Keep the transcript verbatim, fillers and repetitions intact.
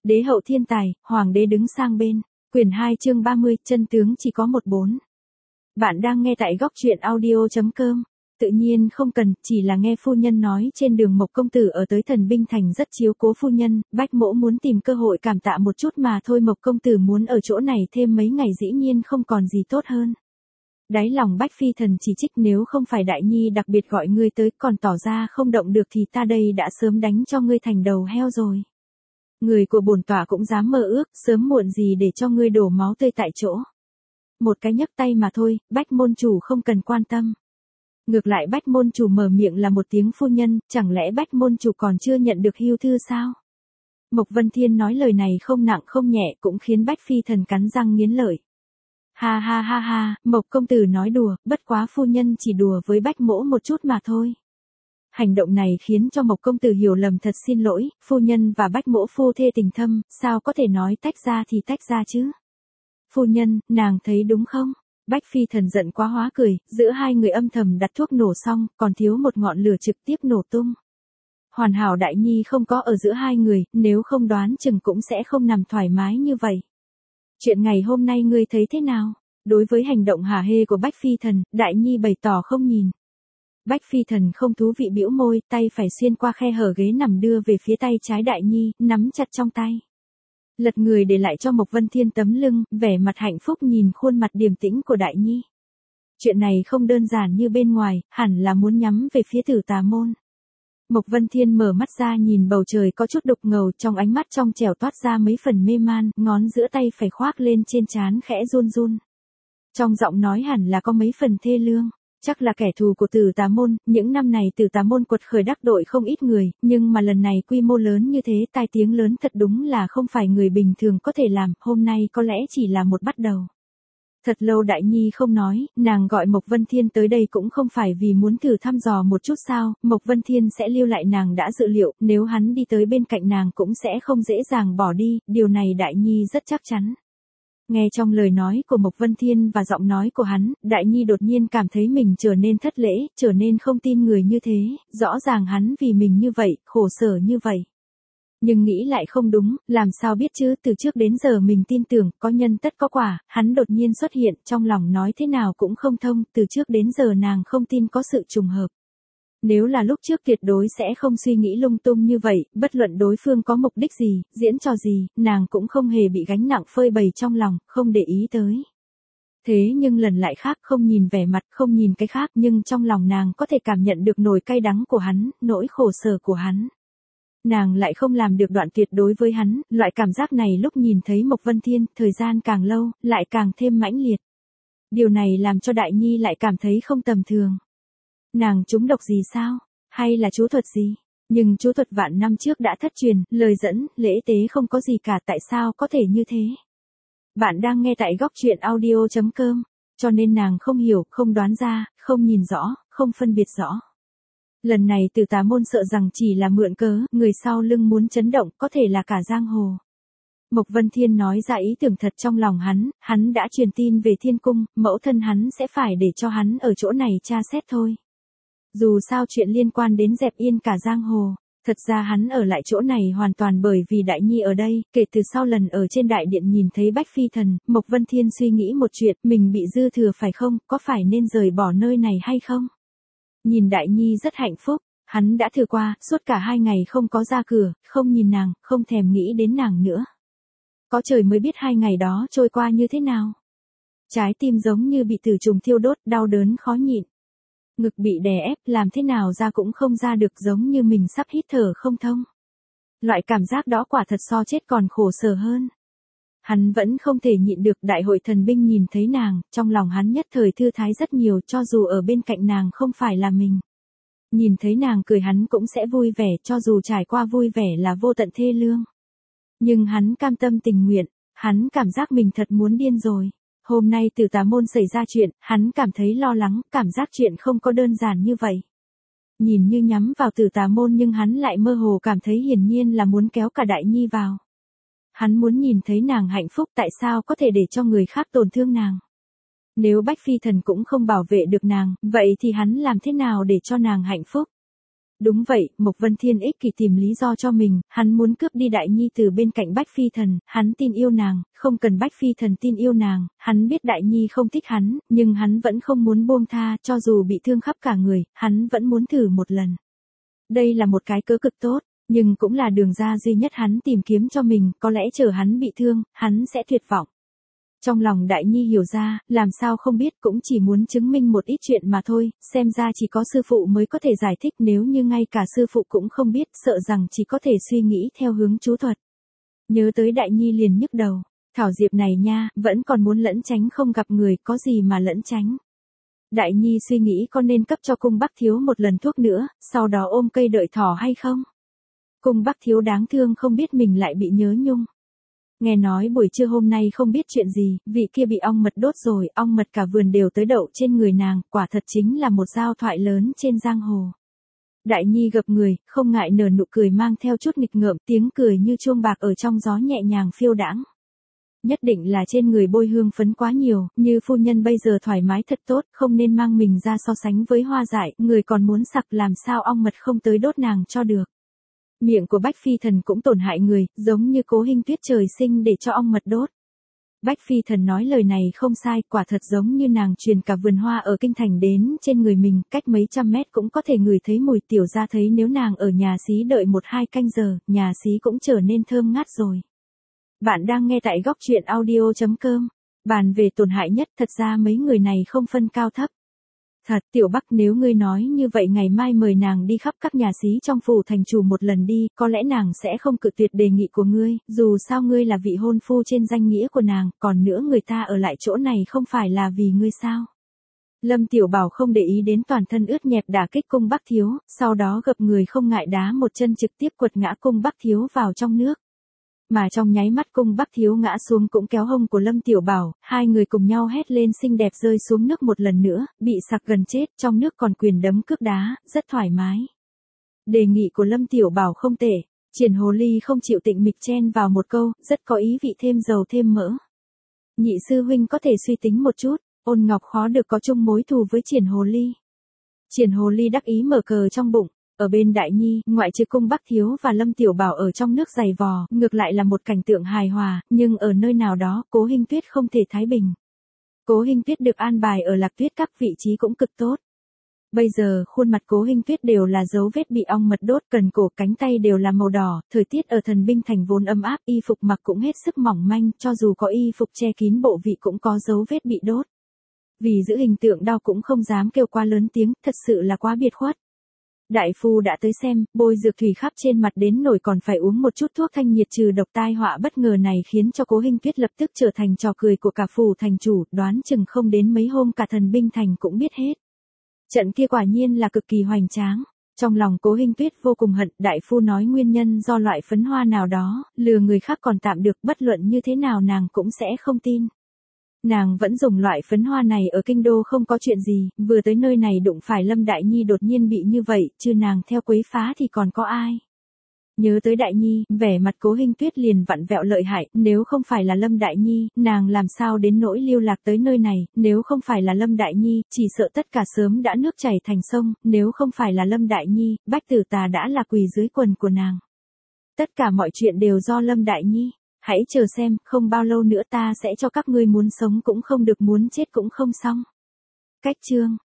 Đế hậu thiên tài, hoàng đế đứng sang bên. Quyển hai chương ba mươi, chân tướng chỉ có một bốn. Bạn đang nghe tại góc truyện audio chấm com. Tự nhiên không cần, chỉ là nghe phu nhân nói trên đường Mộc công tử ở tới Thần Binh Thành rất chiếu cố phu nhân, Bách Mỗ muốn tìm cơ hội cảm tạ một chút mà thôi. Mộc công tử muốn ở chỗ này thêm mấy ngày dĩ nhiên không còn gì tốt hơn. Đáy lòng Bách Phi Thần chỉ trích, nếu không phải Đại Nhi đặc biệt gọi ngươi tới còn tỏ ra không động được thì ta đây đã sớm đánh cho ngươi thành đầu heo rồi. Người của bổn tọa cũng dám mơ ước, sớm muộn gì để cho ngươi đổ máu tươi tại chỗ. Một cái nhấc tay mà thôi, Bách môn chủ không cần quan tâm. Ngược lại Bách môn chủ mở miệng là một tiếng phu nhân, chẳng lẽ Bách môn chủ còn chưa nhận được hưu thư sao? Mộc Vân Thiên nói lời này không nặng không nhẹ cũng khiến Bách Phi Thần cắn răng nghiến lợi. Ha ha ha ha, Mộc công tử nói đùa, bất quá phu nhân chỉ đùa với Bách Mỗ một chút mà thôi. Hành động này khiến cho Mộc công tử hiểu lầm, thật xin lỗi, phu nhân và Bách Mỗ phu thê tình thâm, sao có thể nói tách ra thì tách ra chứ? Phu nhân, nàng thấy đúng không? Bách Phi Thần giận quá hóa cười, giữa hai người âm thầm đặt thuốc nổ xong, còn thiếu một ngọn lửa trực tiếp nổ tung. Hoàn hảo Đại Nhi không có ở giữa hai người, nếu không đoán chừng cũng sẽ không nằm thoải mái như vậy. Chuyện ngày hôm nay ngươi thấy thế nào? Đối với hành động hả hê của Bách Phi Thần, Đại Nhi bày tỏ không nhìn. Bách Phi Thần không thú vị bĩu môi, tay phải xuyên qua khe hở ghế nằm đưa về phía tay trái Đại Nhi, nắm chặt trong tay. Lật người để lại cho Mộc Vân Thiên tấm lưng, vẻ mặt hạnh phúc nhìn khuôn mặt điềm tĩnh của Đại Nhi. Chuyện này không đơn giản như bên ngoài, hẳn là muốn nhắm về phía Tử Tà môn. Mộc Vân Thiên mở mắt ra nhìn bầu trời có chút đục ngầu, trong ánh mắt trong trẻo toát ra mấy phần mê man, ngón giữa tay phải khoác lên trên trán khẽ run run. Trong giọng nói hẳn là có mấy phần thê lương. Chắc là kẻ thù của Tử Tà môn, những năm này Tử Tà môn quật khởi đắc đội không ít người, nhưng mà lần này quy mô lớn như thế, tai tiếng lớn thật đúng là không phải người bình thường có thể làm, hôm nay có lẽ chỉ là một bắt đầu. Thật lâu Đại Nhi không nói, nàng gọi Mộc Vân Thiên tới đây cũng không phải vì muốn thử thăm dò một chút sao, Mộc Vân Thiên sẽ lưu lại nàng đã dự liệu, nếu hắn đi tới bên cạnh nàng cũng sẽ không dễ dàng bỏ đi, điều này Đại Nhi rất chắc chắn. Nghe trong lời nói của Mộc Vân Thiên và giọng nói của hắn, Đại Nhi đột nhiên cảm thấy mình trở nên thất lễ, trở nên không tin người như thế, rõ ràng hắn vì mình như vậy, khổ sở như vậy. Nhưng nghĩ lại không đúng, làm sao biết chứ, từ trước đến giờ mình tin tưởng, có nhân tất có quả, hắn đột nhiên xuất hiện, trong lòng nói thế nào cũng không thông, từ trước đến giờ nàng không tin có sự trùng hợp. Nếu là lúc trước tuyệt đối sẽ không suy nghĩ lung tung như vậy, bất luận đối phương có mục đích gì, diễn trò gì, nàng cũng không hề bị gánh nặng phơi bày trong lòng, không để ý tới. Thế nhưng lần lại khác, không nhìn vẻ mặt, không nhìn cái khác, nhưng trong lòng nàng có thể cảm nhận được nỗi cay đắng của hắn, nỗi khổ sở của hắn. Nàng lại không làm được đoạn tuyệt đối với hắn, loại cảm giác này lúc nhìn thấy Mộc Vân Thiên, thời gian càng lâu, lại càng thêm mãnh liệt. Điều này làm cho Đại Nhi lại cảm thấy không tầm thường. Nàng trúng độc gì sao? Hay là chú thuật gì? Nhưng chú thuật vạn năm trước đã thất truyền, lời dẫn, lễ tế không có gì cả, tại sao có thể như thế? Bạn đang nghe tại góc truyện audio chấm com, cho nên nàng không hiểu, không đoán ra, không nhìn rõ, không phân biệt rõ. Lần này Tử Tà môn sợ rằng chỉ là mượn cớ, người sau lưng muốn chấn động, có thể là cả giang hồ. Mộc Vân Thiên nói ra ý tưởng thật trong lòng hắn, hắn đã truyền tin về thiên cung, mẫu thân hắn sẽ phải để cho hắn ở chỗ này tra xét thôi. Dù sao chuyện liên quan đến dẹp yên cả giang hồ, thật ra hắn ở lại chỗ này hoàn toàn bởi vì Đại Nhi ở đây, kể từ sau lần ở trên đại điện nhìn thấy Bách Phi Thần, Mộc Vân Thiên suy nghĩ một chuyện, mình bị dư thừa phải không, có phải nên rời bỏ nơi này hay không? Nhìn Đại Nhi rất hạnh phúc, hắn đã thử qua, suốt cả hai ngày không có ra cửa, không nhìn nàng, không thèm nghĩ đến nàng nữa. Có trời mới biết hai ngày đó trôi qua như thế nào. Trái tim giống như bị tử trùng thiêu đốt, đau đớn khó nhịn. Ngực bị đè ép, làm thế nào ra cũng không ra được, giống như mình sắp hít thở không thông. Loại cảm giác đó quả thật so chết còn khổ sở hơn. Hắn vẫn không thể nhịn được, đại hội thần binh nhìn thấy nàng, trong lòng hắn nhất thời thư thái rất nhiều, cho dù ở bên cạnh nàng không phải là mình. Nhìn thấy nàng cười hắn cũng sẽ vui vẻ, cho dù trải qua vui vẻ là vô tận thê lương. Nhưng hắn cam tâm tình nguyện, hắn cảm giác mình thật muốn điên rồi. Hôm nay Tử Tà môn xảy ra chuyện, hắn cảm thấy lo lắng, cảm giác chuyện không có đơn giản như vậy. Nhìn như nhắm vào Tử Tà môn nhưng hắn lại mơ hồ cảm thấy hiển nhiên là muốn kéo cả Đại Nhi vào. Hắn muốn nhìn thấy nàng hạnh phúc, tại sao có thể để cho người khác tổn thương nàng. Nếu Bách Phi Thần cũng không bảo vệ được nàng, vậy thì hắn làm thế nào để cho nàng hạnh phúc? Đúng vậy, Mộc Vân Thiên ích kỷ tìm lý do cho mình, hắn muốn cướp đi Đại Nhi từ bên cạnh Bách Phi Thần, hắn tin yêu nàng, không cần Bách Phi Thần tin yêu nàng, hắn biết Đại Nhi không thích hắn, nhưng hắn vẫn không muốn buông tha, cho dù bị thương khắp cả người, hắn vẫn muốn thử một lần. Đây là một cái cớ cực tốt, nhưng cũng là đường ra duy nhất hắn tìm kiếm cho mình, có lẽ chờ hắn bị thương, hắn sẽ tuyệt vọng. Trong lòng Đại Nhi hiểu ra, làm sao không biết cũng chỉ muốn chứng minh một ít chuyện mà thôi, xem ra chỉ có sư phụ mới có thể giải thích nếu như ngay cả sư phụ cũng không biết, sợ rằng chỉ có thể suy nghĩ theo hướng chú thuật. Nhớ tới Đại Nhi liền nhức đầu, Thảo Diệp này nha, vẫn còn muốn lẫn tránh không gặp người, có gì mà lẫn tránh. Đại Nhi suy nghĩ có nên cấp cho Cung Bắc Thiếu một lần thuốc nữa, sau đó ôm cây đợi thỏ hay không? Cung Bắc Thiếu đáng thương không biết mình lại bị nhớ nhung. Nghe nói buổi trưa hôm nay không biết chuyện gì, vị kia bị ong mật đốt rồi, ong mật cả vườn đều tới đậu trên người nàng, quả thật chính là một giao thoại lớn trên giang hồ. Đại Nhi gập người, không ngại nở nụ cười mang theo chút nghịch ngợm, tiếng cười như chuông bạc ở trong gió nhẹ nhàng phiêu đãng. Nhất định là trên người bôi hương phấn quá nhiều, như phu nhân bây giờ thoải mái thật tốt, không nên mang mình ra so sánh với hoa dại, người còn muốn sặc làm sao ong mật không tới đốt nàng cho được. Miệng của Bách Phi Thần cũng tổn hại người, giống như Cố Hinh Tuyết trời sinh để cho ong mật đốt. Bách Phi Thần nói lời này không sai, quả thật giống như nàng truyền cả vườn hoa ở kinh thành đến trên người mình, cách mấy trăm mét cũng có thể ngửi thấy mùi, tiểu ra thấy nếu nàng ở nhà xí đợi một hai canh giờ, nhà xí cũng trở nên thơm ngát rồi. Bạn đang nghe tại góc truyện audio chấm com, bàn về tổn hại nhất, thật ra mấy người này không phân cao thấp. Thật, Tiểu Bắc, nếu ngươi nói như vậy ngày mai mời nàng đi khắp các nhà xí trong phủ thành chủ một lần đi, có lẽ nàng sẽ không cự tuyệt đề nghị của ngươi, dù sao ngươi là vị hôn phu trên danh nghĩa của nàng, còn nữa người ta ở lại chỗ này không phải là vì ngươi sao? Lâm Tiểu Bảo không để ý đến toàn thân ướt nhẹp đả kích Cung Bắc Thiếu, sau đó gập người không ngại đá một chân trực tiếp quật ngã Cung Bắc Thiếu vào trong nước. Mà trong nháy mắt Cung Bắc Thiếu ngã xuống cũng kéo hông của Lâm Tiểu Bảo, hai người cùng nhau hét lên xinh đẹp rơi xuống nước một lần nữa, bị sặc gần chết, trong nước còn quyền đấm cước đá, rất thoải mái. Đề nghị của Lâm Tiểu Bảo không tệ, Triển Hồ Ly không chịu tịnh mịch chen vào một câu, rất có ý vị thêm dầu thêm mỡ. Nhị sư huynh có thể suy tính một chút, Ôn Ngọc khó được có chung mối thù với Triển Hồ Ly. Triển Hồ Ly đắc ý mở cờ trong bụng. Ở bên Đại Nhi, ngoại trừ Cung Bắc Thiếu và Lâm Tiểu Bảo ở trong nước giày vò, ngược lại là một cảnh tượng hài hòa, nhưng ở nơi nào đó, Cố Hinh Tuyết không thể thái bình. Cố Hinh Tuyết được an bài ở Lạc Tuyết các vị trí cũng cực tốt. Bây giờ, khuôn mặt Cố Hinh Tuyết đều là dấu vết bị ong mật đốt, cần cổ cánh tay đều là màu đỏ, thời tiết ở Thần Binh Thành vốn ấm áp, y phục mặc cũng hết sức mỏng manh, cho dù có y phục che kín bộ vị cũng có dấu vết bị đốt. Vì giữ hình tượng đau cũng không dám kêu quá lớn tiếng, thật sự là quá biệt khuất. Đại phu đã tới xem, bôi dược thủy khắp trên mặt đến nổi còn phải uống một chút thuốc thanh nhiệt trừ độc, tai họa bất ngờ này khiến cho Cố Hinh Tuyết lập tức trở thành trò cười của cả phủ thành chủ, đoán chừng không đến mấy hôm cả Thần Binh Thành cũng biết hết. Trận kia quả nhiên là cực kỳ hoành tráng. Trong lòng Cố Hinh Tuyết vô cùng hận, đại phu nói nguyên nhân do loại phấn hoa nào đó, lừa người khác còn tạm được, bất luận như thế nào nàng cũng sẽ không tin. Nàng vẫn dùng loại phấn hoa này ở kinh đô không có chuyện gì, vừa tới nơi này đụng phải Lâm Đại Nhi đột nhiên bị như vậy, chứ nàng theo quấy phá thì còn có ai. Nhớ tới Đại Nhi, vẻ mặt Cố Hinh Tuyết liền vặn vẹo lợi hại, nếu không phải là Lâm Đại Nhi, nàng làm sao đến nỗi lưu lạc tới nơi này, nếu không phải là Lâm Đại Nhi, chỉ sợ tất cả sớm đã nước chảy thành sông, nếu không phải là Lâm Đại Nhi, Bách Tử Tà đã là quỳ dưới quần của nàng. Tất cả mọi chuyện đều do Lâm Đại Nhi. Hãy chờ xem, không bao lâu nữa ta sẽ cho các ngươi muốn sống cũng không được muốn chết cũng không xong. Cách chương